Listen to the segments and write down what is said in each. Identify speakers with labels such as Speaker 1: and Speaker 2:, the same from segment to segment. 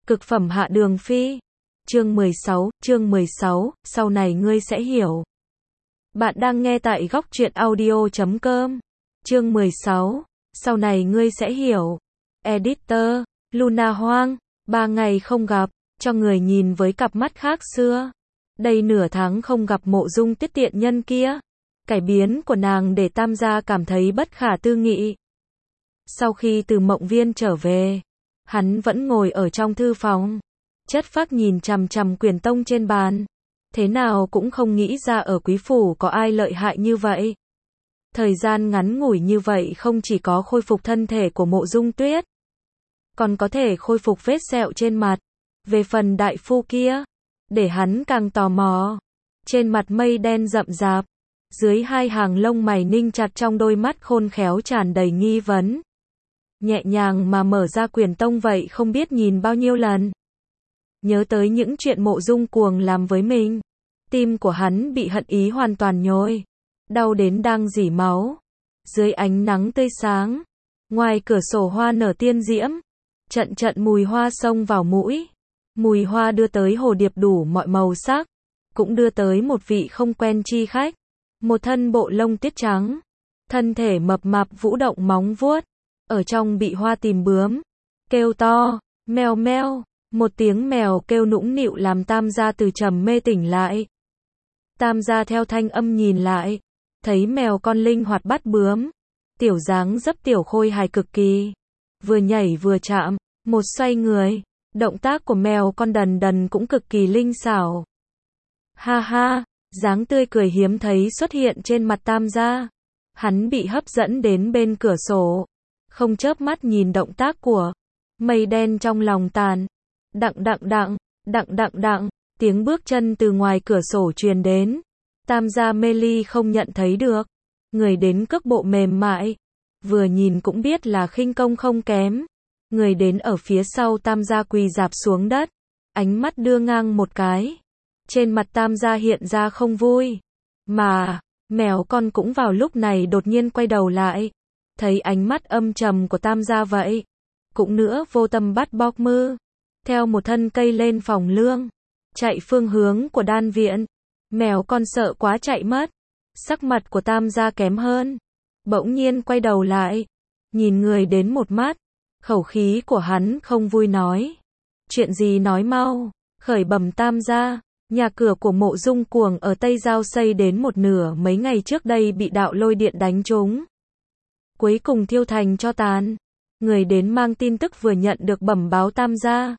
Speaker 1: Cực phẩm hạ đường phi. Chương 16, sau này ngươi sẽ hiểu. Bạn đang nghe tại góc truyện audio.com. Chương 16, sau này ngươi sẽ hiểu. Editor, Luna Hoang, 3 ngày không gặp, cho người nhìn với cặp mắt khác xưa. Đây nửa tháng không gặp Mộ Dung Tiết tiện nhân kia. Cải biến của nàng để Tam gia cảm thấy bất khả tư nghị. Sau khi từ Mộng Viên trở về, hắn vẫn ngồi ở trong thư phòng, chất phác nhìn chằm chằm quyển tông trên bàn. Thế nào cũng không nghĩ ra ở quý phủ có ai lợi hại như vậy. Thời gian ngắn ngủi như vậy không chỉ có khôi phục thân thể của Mộ Dung Tuyết, còn có thể khôi phục vết sẹo trên mặt. Về phần đại phu kia, để hắn càng tò mò. Trên mặt mây đen rậm rạp, dưới hai hàng lông mày ninh chặt trong đôi mắt khôn khéo tràn đầy nghi vấn. Nhẹ nhàng mà mở ra quyển tông vậy không biết nhìn bao nhiêu lần. Nhớ tới những chuyện Mộ Dung Cuồng làm với mình, tim của hắn bị hận ý hoàn toàn nhồi, đau đến đang rỉ máu. Dưới ánh nắng tươi sáng, ngoài cửa sổ hoa nở tiên diễm, trận trận mùi hoa xông vào mũi. Mùi hoa đưa tới hồ điệp đủ mọi màu sắc, cũng đưa tới một vị không quen chi khách. Một thân bộ lông tiết trắng, thân thể mập mạp vũ động móng vuốt, ở trong bị hoa tìm bướm, kêu to, meo meo. Một tiếng mèo kêu nũng nịu làm Tam gia từ trầm mê tỉnh lại. Tam gia theo thanh âm nhìn lại, thấy mèo con linh hoạt bắt bướm, tiểu dáng dấp tiểu khôi hài cực kỳ, vừa nhảy vừa chạm, một xoay người, động tác của mèo con đần đần cũng cực kỳ linh xảo. Ha ha, dáng tươi cười hiếm thấy xuất hiện trên mặt Tam gia. Hắn bị hấp dẫn đến bên cửa sổ, không chớp mắt nhìn động tác của mây đen trong lòng tàn. Đặng, tiếng bước chân từ ngoài cửa sổ truyền đến. Tam gia mê ly không nhận thấy được. Người đến cước bộ mềm mại, vừa nhìn cũng biết là khinh công không kém. Người đến ở phía sau Tam gia quỳ rạp xuống đất, ánh mắt đưa ngang một cái. Trên mặt Tam gia hiện ra không vui. Mà, mèo con cũng vào lúc này đột nhiên quay đầu lại. Thấy ánh mắt âm trầm của Tam gia vậy, cũng nữa vô tâm bắt bóc mư. Theo một thân cây lên phòng lương, chạy phương hướng của đan viện. Mèo con sợ quá chạy mất. Sắc mặt của Tam gia kém hơn. Bỗng nhiên quay đầu lại, nhìn người đến một mắt. Khẩu khí của hắn không vui nói. Chuyện gì nói mau. Khởi bẩm Tam gia, nhà cửa của Mộ Dung Cuồng ở Tây Giao xây đến một nửa mấy ngày trước đây bị đạo lôi điện đánh trúng. Cuối cùng thiêu thành cho tàn. Người đến mang tin tức vừa nhận được bẩm báo Tam gia.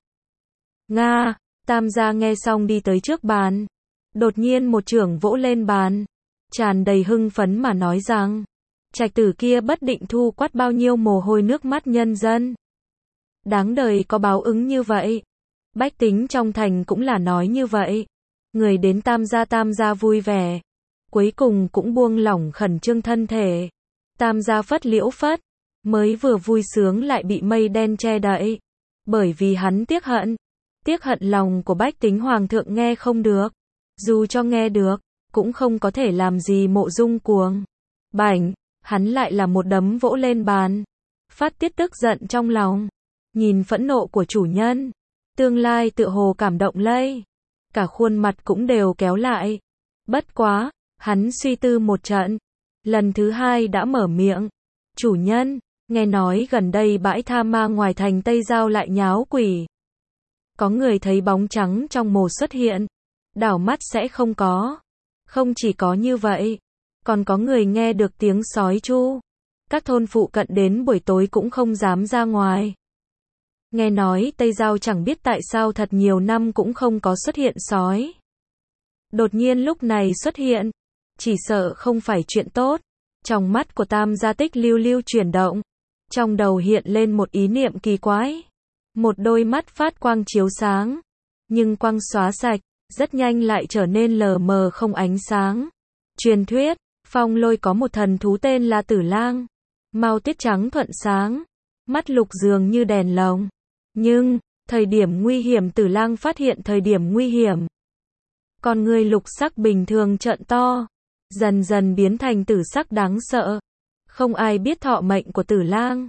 Speaker 1: Nga, Tam gia nghe xong đi tới trước bàn. Đột nhiên một chưởng vỗ lên bàn, tràn đầy hưng phấn mà nói rằng, trạch tử kia bất định thu quát bao nhiêu mồ hôi nước mắt nhân dân. Đáng đời có báo ứng như vậy. Bách tính trong thành cũng là nói như vậy. Người đến Tam gia vui vẻ. Cuối cùng cũng buông lỏng khẩn trương thân thể. Tam gia phất liễu phất, mới vừa vui sướng lại bị mây đen che đậy. Bởi vì hắn tiếc hận lòng của bách tính hoàng thượng nghe không được. Dù cho nghe được, cũng không có thể làm gì Mộ Dung Cuồng. Bảnh, hắn lại là một đấm vỗ lên bàn. Phát tiết tức giận trong lòng. Nhìn phẫn nộ của chủ nhân, tương lai tựa hồ cảm động lây. Cả khuôn mặt cũng đều kéo lại. Bất quá, hắn suy tư một trận. Lần thứ hai đã mở miệng. Chủ nhân, nghe nói gần đây bãi tha ma ngoài thành Tây Giao lại nháo quỷ. Có người thấy bóng trắng trong mồ xuất hiện, đảo mắt sẽ không có. Không chỉ có như vậy, còn có người nghe được tiếng sói tru. Các thôn phụ cận đến buổi tối cũng không dám ra ngoài. Nghe nói Tây Giao chẳng biết tại sao thật nhiều năm cũng không có xuất hiện sói. Đột nhiên lúc này xuất hiện, chỉ sợ không phải chuyện tốt. Trong mắt của Tam gia tích lưu lưu chuyển động, trong đầu hiện lên một ý niệm kỳ quái. Một đôi mắt phát quang chiếu sáng, nhưng quang xóa sạch, rất nhanh lại trở nên lờ mờ không ánh sáng. Truyền thuyết, Phong Lôi có một thần thú tên là Tử Lang, màu tiết trắng thuận sáng, mắt lục dường như đèn lồng. Nhưng, thời điểm nguy hiểm Tử Lang phát hiện thời điểm nguy hiểm. Con người lục sắc bình thường trợn to, dần dần biến thành tử sắc đáng sợ. Không ai biết thọ mệnh của Tử Lang.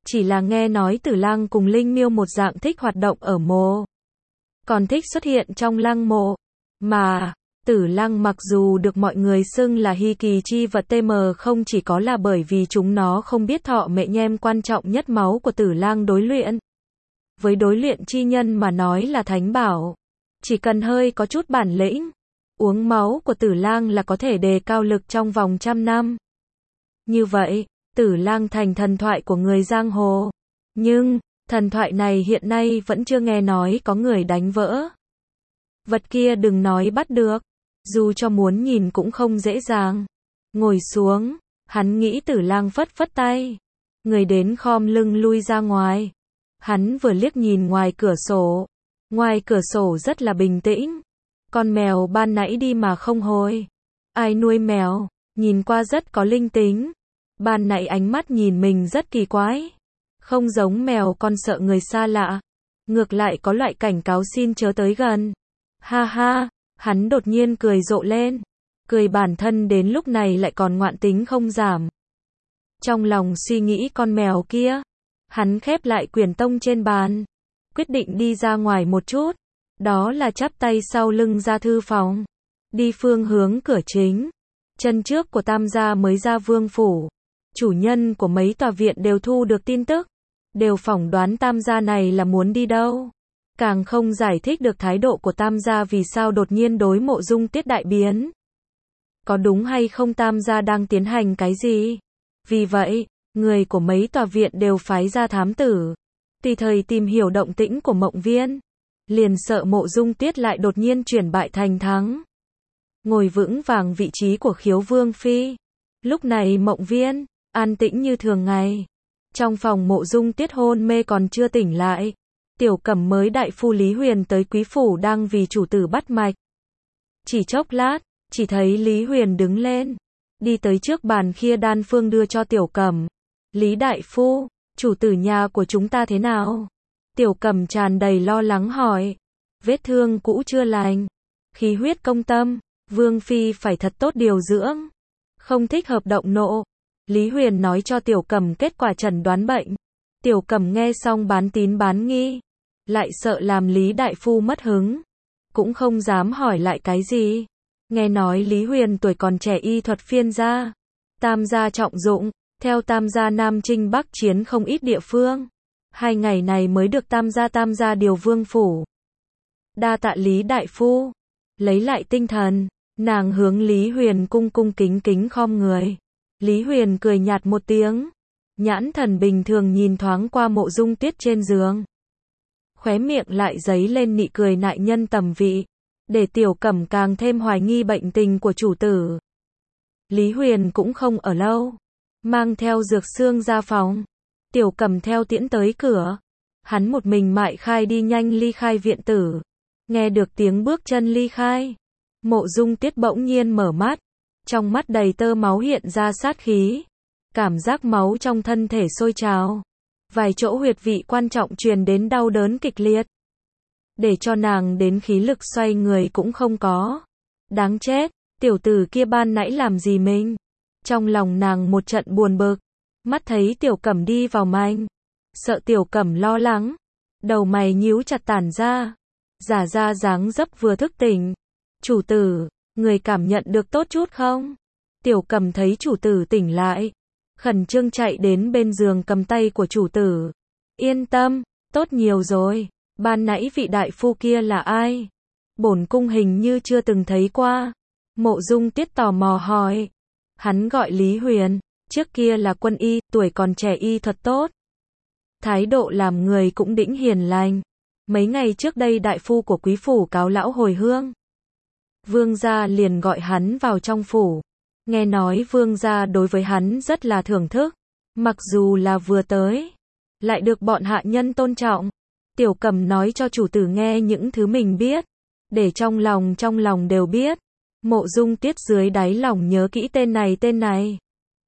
Speaker 1: chỉ là nghe nói Tử Lang cùng Linh Miêu một dạng thích hoạt động ở mộ, còn thích xuất hiện trong lăng mộ. Mà, Tử Lang mặc dù được mọi người xưng là hy kỳ chi vật TM không chỉ có là bởi vì chúng nó không biết thọ mệnh nhem quan trọng nhất máu của Tử Lang đối luyện. Với đối luyện chi nhân mà nói là thánh bảo. Chỉ cần hơi có chút bản lĩnh, uống máu của Tử Lang là có thể đề cao lực trong vòng 100 năm. Như vậy, Tử Lang thành thần thoại của người giang hồ. Nhưng, thần thoại này hiện nay vẫn chưa nghe nói có người đánh vỡ. Vật kia đừng nói bắt được, dù cho muốn nhìn cũng không dễ dàng. Ngồi xuống, hắn nghĩ Tử Lang phất phất tay. Người đến khom lưng lui ra ngoài. Hắn vừa liếc nhìn ngoài cửa sổ. Ngoài cửa sổ rất là bình tĩnh. Con mèo ban nãy đi mà không hồi. Ai nuôi mèo, nhìn qua rất có linh tính. Ban nãy ánh mắt nhìn mình rất kỳ quái. Không giống mèo con sợ người xa lạ. Ngược lại có loại cảnh cáo xin chớ tới gần. Ha ha, hắn đột nhiên cười rộ lên. Cười bản thân đến lúc này lại còn ngoạn tính không giảm. Trong lòng suy nghĩ con mèo kia, hắn khép lại quyển tông trên bàn. Quyết định đi ra ngoài một chút. Đó là chắp tay sau lưng ra thư phòng. Đi phương hướng cửa chính. Chân trước của Tam gia mới ra vương phủ. Chủ nhân của mấy tòa viện đều thu được tin tức. Đều phỏng đoán Tam gia này là muốn đi đâu. Càng không giải thích được thái độ của Tam gia vì sao đột nhiên đối Mộ Dung Tiết đại biến. Có đúng hay không Tam gia đang tiến hành cái gì? Vì vậy, người của mấy tòa viện đều phái ra thám tử. Tùy thời tìm hiểu động tĩnh của Mộng Viên. Liền sợ Mộ Dung Tiết lại đột nhiên chuyển bại thành thắng. Ngồi vững vàng vị trí của Khiếu Vương Phi. Lúc này Mộng Viên, an tĩnh như thường ngày. Trong phòng Mộ Dung Tiết hôn mê còn chưa tỉnh lại. Tiểu Cẩm mới đại phu Lý Huyền tới quý phủ đang vì chủ tử bắt mạch. Chỉ chốc lát, chỉ thấy Lý Huyền đứng lên. Đi tới trước bàn khia đan phương đưa cho Tiểu Cẩm. Lý đại phu, chủ tử nhà của chúng ta thế nào? Tiểu Cẩm tràn đầy lo lắng hỏi. Vết thương cũ chưa lành. Khí huyết công tâm. Vương Phi phải thật tốt điều dưỡng. Không thích hợp động nộ. Lý Huyền nói cho Tiểu Cẩm kết quả chẩn đoán bệnh. Tiểu Cẩm nghe xong bán tín bán nghi. Lại sợ làm Lý đại phu mất hứng. Cũng không dám hỏi lại cái gì. Nghe nói Lý Huyền tuổi còn trẻ y thuật phiên gia. Tam gia trọng dụng. Theo Tam gia Nam Chinh Bắc chiến không ít địa phương. 2 ngày này mới được Tam gia điều vương phủ. Đa tạ Lý đại phu. Lấy lại tinh thần, nàng hướng Lý Huyền cung cung kính kính khom người. Lý Huyền cười nhạt một tiếng. Nhãn thần bình thường nhìn thoáng qua Mộ Dung Tiết trên giường. Khóe miệng lại giấy lên nụ cười nại nhân tầm vị. Để Tiểu Cẩm càng thêm hoài nghi bệnh tình của chủ tử. Lý Huyền cũng không ở lâu. Mang theo dược xương ra phòng. Tiểu Cẩm theo tiễn tới cửa. Hắn một mình mại khai đi nhanh ly khai viện tử. Nghe được tiếng bước chân ly khai. Mộ Dung Tiết bỗng nhiên mở mắt. Trong mắt đầy tơ máu hiện ra sát khí. Cảm giác máu trong thân thể sôi trào. Vài chỗ huyệt vị quan trọng truyền đến đau đớn kịch liệt. Để cho nàng đến khí lực xoay người cũng không có. Đáng chết, tiểu tử kia ban nãy làm gì mình? Trong lòng nàng một trận buồn bực. Mắt thấy Tiểu Cẩm đi vào manh. Sợ Tiểu Cẩm lo lắng. Đầu mày nhíu chặt tản ra. Giả ra dáng dấp vừa thức tỉnh. Chủ tử, người cảm nhận được tốt chút không? Tiểu Cẩm thấy chủ tử tỉnh lại. Khẩn trương chạy đến bên giường cầm tay của chủ tử. Yên tâm, tốt nhiều rồi. Ban nãy vị đại phu kia là ai? Bổn cung hình như chưa từng thấy qua. Mộ Dung Tiết tò mò hỏi. Hắn gọi Lý Huyền. Trước kia là quân y, tuổi còn trẻ y thuật tốt. Thái độ làm người cũng đĩnh hiền lành. Mấy ngày trước đây đại phu của quý phủ cáo lão hồi hương. Vương gia liền gọi hắn vào trong phủ. Nghe nói vương gia đối với hắn rất là thưởng thức. Mặc dù là vừa tới, lại được bọn hạ nhân tôn trọng. Tiểu Cẩm nói cho chủ tử nghe những thứ mình biết. Để trong lòng đều biết. Mộ Dung Tiết dưới đáy lòng nhớ kỹ tên này.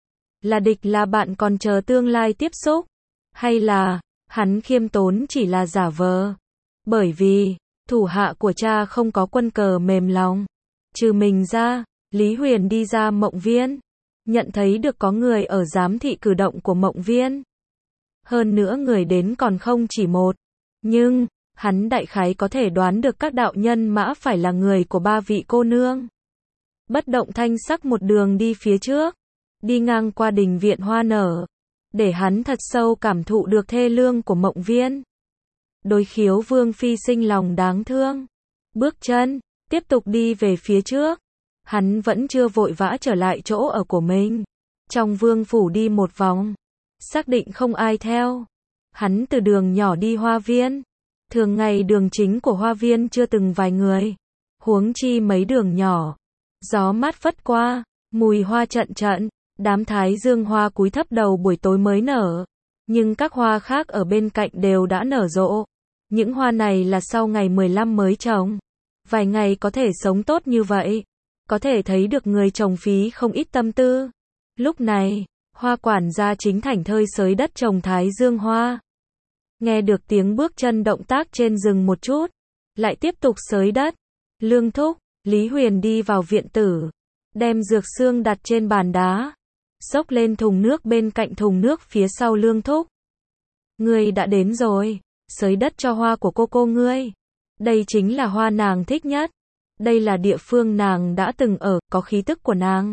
Speaker 1: Là địch là bạn còn chờ tương lai tiếp xúc. Hay là, hắn khiêm tốn chỉ là giả vờ. Bởi vì, thủ hạ của cha không có quân cờ mềm lòng. Trừ mình ra, Lý Huyền đi ra Mộng Viên. Nhận thấy được có người ở giám thị cử động của Mộng Viên. hơn nữa người đến còn không chỉ một. Nhưng, hắn đại khái có thể đoán được các đạo nhân mã phải là người của ba vị cô nương. Bất động thanh sắc một đường đi phía trước, đi ngang qua đình viện hoa nở, để hắn thật sâu cảm thụ được thê lương của Mộng Viên. Đối Khiếu Vương phi sinh lòng đáng thương, bước chân tiếp tục đi về phía trước. Hắn vẫn chưa vội vã trở lại chỗ ở của mình. Trong vương phủ đi một vòng, xác định không ai theo. Hắn từ đường nhỏ đi hoa viên. Thường ngày đường chính của hoa viên chưa từng vài người, huống chi mấy đường nhỏ. Gió mát phất qua, mùi hoa trận trận, đám thái dương hoa cúi thấp đầu buổi tối mới nở. Nhưng các hoa khác ở bên cạnh đều đã nở rộ. Những hoa này là sau ngày 15 mới trồng. Vài ngày có thể sống tốt như vậy. Có thể thấy được người trồng phí không ít tâm tư. Lúc này, Hoa quản gia chính thảnh thơi xới đất trồng thái dương hoa. Nghe được tiếng bước chân động tác trên rừng một chút, lại tiếp tục xới đất. Lương thúc, Lý Huyền đi vào viện tử, đem dược xương đặt trên bàn đá, xốc lên thùng nước bên cạnh thùng nước phía sau Lương thúc. Ngươi đã đến rồi, xới đất cho hoa của cô ngươi. Đây chính là hoa nàng thích nhất. Đây là địa phương nàng đã từng ở, có khí tức của nàng.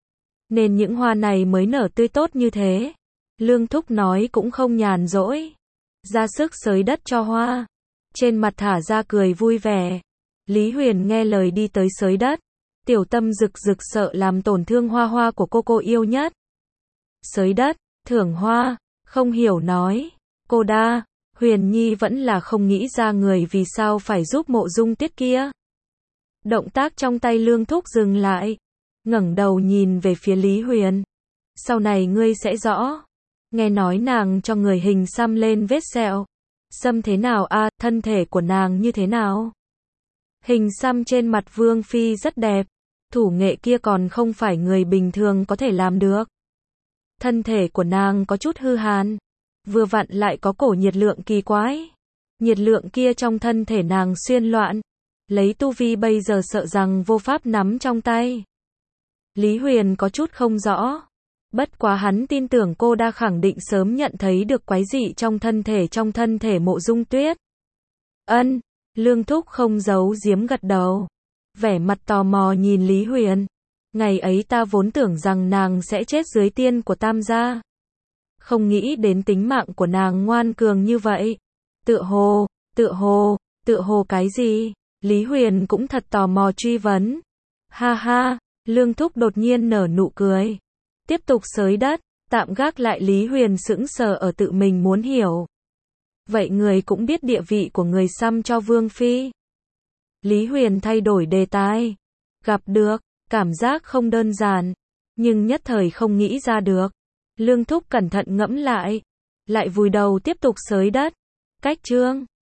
Speaker 1: Nên những hoa này mới nở tươi tốt như thế. Lương thúc nói cũng không nhàn rỗi. Ra sức xới đất cho hoa. Trên mặt thả ra cười vui vẻ. Lý Huyền nghe lời đi tới xới đất. Tiểu tâm rực rực sợ làm tổn thương hoa của cô yêu nhất. Xới đất, thưởng hoa, không hiểu nói. Cô đa, Huyền Nhi vẫn là không nghĩ ra người vì sao phải giúp Mộ Dung Tuyết kia. Động tác trong tay Lương thúc dừng lại. Ngẩng đầu nhìn về phía Lý Huyền. Sau này ngươi sẽ rõ. Nghe nói nàng cho người hình xăm lên vết sẹo. Xăm thế nào a, thân thể của nàng như thế nào? Hình xăm trên mặt Vương Phi rất đẹp. Thủ nghệ kia còn không phải người bình thường có thể làm được. Thân thể của nàng có chút hư hàn. Vừa vặn lại có cổ nhiệt lượng kỳ quái. Nhiệt lượng kia trong thân thể nàng xuyên loạn. Lấy tu vi bây giờ sợ rằng vô pháp nắm trong tay. Lý Huyền có chút không rõ. Bất quá hắn tin tưởng cô đã khẳng định sớm nhận thấy được quái dị trong thân thể Mộ Dung Tuyết. Ân, Lương thúc không giấu giếm gật đầu. Vẻ mặt tò mò nhìn Lý Huyền. Ngày ấy ta vốn tưởng rằng nàng sẽ chết dưới tiên của Tam gia. Không nghĩ đến tính mạng của nàng ngoan cường như vậy. Tựa hồ cái gì? Lý Huyền cũng thật tò mò truy vấn. Ha ha, Lương thúc đột nhiên nở nụ cười. Tiếp tục xới đất, tạm gác lại. Lý Huyền sững sờ ở tự mình muốn hiểu. Vậy người cũng biết địa vị của người xăm cho Vương Phi. Lý Huyền thay đổi đề tài. Gặp được, cảm giác không đơn giản. Nhưng nhất thời không nghĩ ra được. Lương thúc cẩn thận ngẫm lại. Lại vùi đầu tiếp tục xới đất. Cách chương